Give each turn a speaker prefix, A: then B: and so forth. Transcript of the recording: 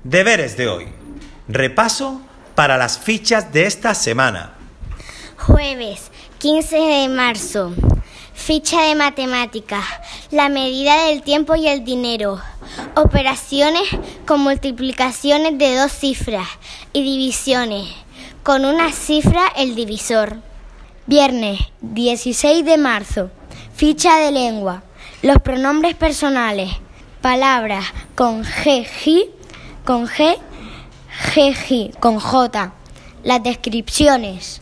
A: Deberes de hoy. Repaso para las fichas de esta semana.
B: Jueves, 15 de marzo. Ficha de matemáticas. La medida del tiempo y el dinero. Operaciones con multiplicaciones de 2 cifras y divisiones. Con una cifra el divisor. Viernes, 16 de marzo. Ficha de lengua. Los pronombres personales. Palabras con G, con G, con J. Las descripciones.